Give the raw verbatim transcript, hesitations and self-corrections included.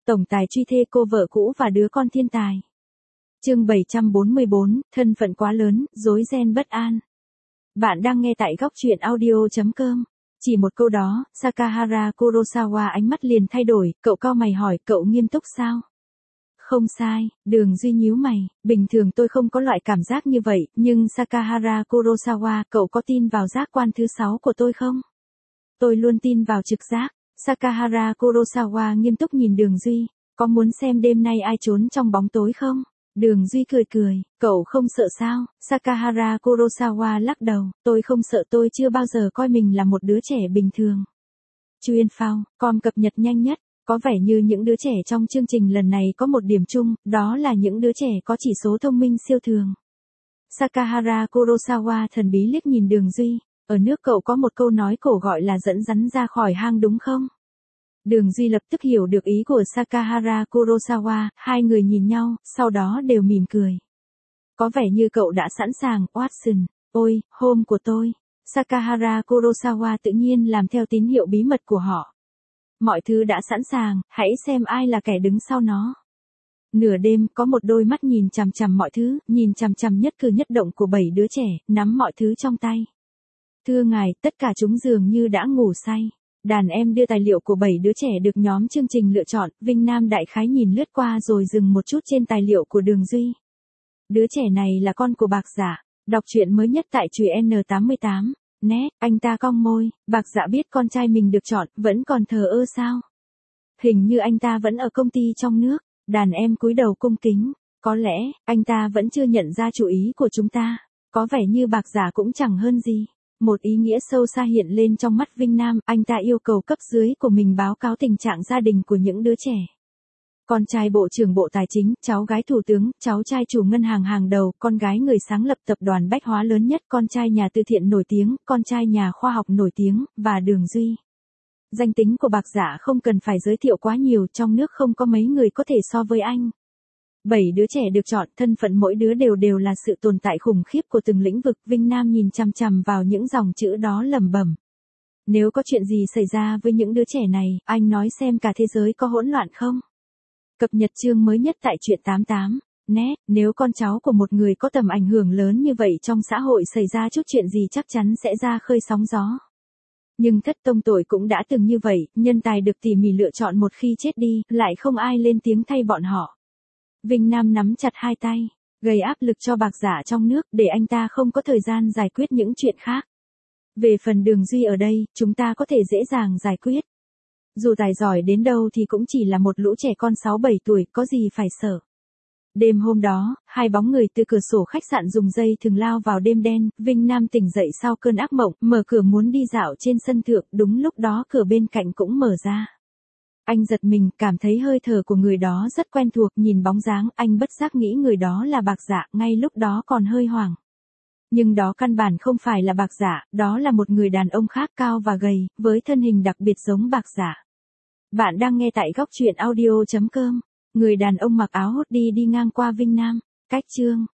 Tổng tài truy thê cô vợ cũ và đứa con thiên tài. Chương bảy trăm bốn mươi bốn, thân phận quá lớn, rối ren bất an. Bạn đang nghe tại góc truyện audio chấm com. Chỉ một câu đó, Sakahara Kurosawa ánh mắt liền thay đổi, cậu cau mày hỏi, cậu nghiêm túc sao? Không sai, Đường Duy nhíu mày, bình thường tôi không có loại cảm giác như vậy, nhưng Sakahara Kurosawa, cậu có tin vào giác quan thứ sáu của tôi không? Tôi luôn tin vào trực giác. Sakahara Kurosawa nghiêm túc nhìn Đường Duy, có muốn xem đêm nay ai trốn trong bóng tối không? Đường Duy cười cười, cậu không sợ sao? Sakahara Kurosawa lắc đầu, tôi không sợ, tôi chưa bao giờ coi mình là một đứa trẻ bình thường. Chuyên phao, com cập nhật nhanh nhất, có vẻ như những đứa trẻ trong chương trình lần này có một điểm chung, đó là những đứa trẻ có chỉ số thông minh siêu thường. Sakahara Kurosawa thần bí liếc nhìn Đường Duy, ở nước cậu có một câu nói cổ gọi là dẫn rắn ra khỏi hang đúng không? Đường Duy lập tức hiểu được ý của Sakahara Kurosawa, hai người nhìn nhau, sau đó đều mỉm cười. Có vẻ như cậu đã sẵn sàng, Watson. Ôi, hôm của tôi. Sakahara Kurosawa tự nhiên làm theo tín hiệu bí mật của họ. Mọi thứ đã sẵn sàng, hãy xem ai là kẻ đứng sau nó. Nửa đêm, có một đôi mắt nhìn chằm chằm mọi thứ, nhìn chằm chằm nhất cử nhất động của bảy đứa trẻ, nắm mọi thứ trong tay. Thưa ngài, tất cả chúng dường như đã ngủ say. Đàn em đưa tài liệu của bảy đứa trẻ được nhóm chương trình lựa chọn, Vinh Nam đại khái nhìn lướt qua rồi dừng một chút trên tài liệu của Đường Duy. Đứa trẻ này là con của Bạc Dạ, đọc truyện mới nhất tại truyện N tám mươi tám. Nét, anh ta cong môi, Bạc Dạ biết con trai mình được chọn, vẫn còn thờ ơ sao? Hình như anh ta vẫn ở công ty trong nước, đàn em cúi đầu cung kính, có lẽ, anh ta vẫn chưa nhận ra chủ ý của chúng ta, có vẻ như Bạc Dạ cũng chẳng hơn gì. Một ý nghĩa sâu xa hiện lên trong mắt Vinh Nam, anh ta yêu cầu cấp dưới của mình báo cáo tình trạng gia đình của những đứa trẻ. Con trai Bộ trưởng Bộ Tài chính, cháu gái Thủ tướng, cháu trai chủ ngân hàng hàng đầu, con gái người sáng lập tập đoàn bách hóa lớn nhất, con trai nhà từ thiện nổi tiếng, con trai nhà khoa học nổi tiếng, và Đường Duy. Danh tính của Bạc Dạ không cần phải giới thiệu quá nhiều, trong nước không có mấy người có thể so với anh. Bảy đứa trẻ được chọn, thân phận mỗi đứa đều đều là sự tồn tại khủng khiếp của từng lĩnh vực. Vinh Nam nhìn chằm chằm vào những dòng chữ đó lẩm bẩm. Nếu có chuyện gì xảy ra với những đứa trẻ này, anh nói xem cả thế giới có hỗn loạn không? Cập nhật chương mới nhất tại truyện tám mươi tám. Nét, nếu con cháu của một người có tầm ảnh hưởng lớn như vậy trong xã hội xảy ra chút chuyện gì chắc chắn sẽ ra khơi sóng gió. Nhưng thất tông tội cũng đã từng như vậy, nhân tài được tỉ mỉ lựa chọn một khi chết đi, lại không ai lên tiếng thay bọn họ. Vinh Nam nắm chặt hai tay, gây áp lực cho Bạc Dạ trong nước để anh ta không có thời gian giải quyết những chuyện khác. Về phần Đường Duy ở đây, chúng ta có thể dễ dàng giải quyết. Dù tài giỏi đến đâu thì cũng chỉ là một lũ trẻ con sáu bảy tuổi, có gì phải sợ. Đêm hôm đó, hai bóng người từ cửa sổ khách sạn dùng dây thừng lao vào đêm đen, Vinh Nam tỉnh dậy sau cơn ác mộng, mở cửa muốn đi dạo trên sân thượng, đúng lúc đó cửa bên cạnh cũng mở ra. Anh giật mình, cảm thấy hơi thở của người đó rất quen thuộc, nhìn bóng dáng, anh bất giác nghĩ người đó là Bạc Dạ, ngay lúc đó còn hơi hoảng. Nhưng đó căn bản không phải là Bạc Dạ, đó là một người đàn ông khác, cao và gầy, với thân hình đặc biệt giống Bạc Dạ. Bạn đang nghe tại góc truyện audio chấm com. Người đàn ông mặc áo hoodie đi ngang qua Vinh Nam, cách chương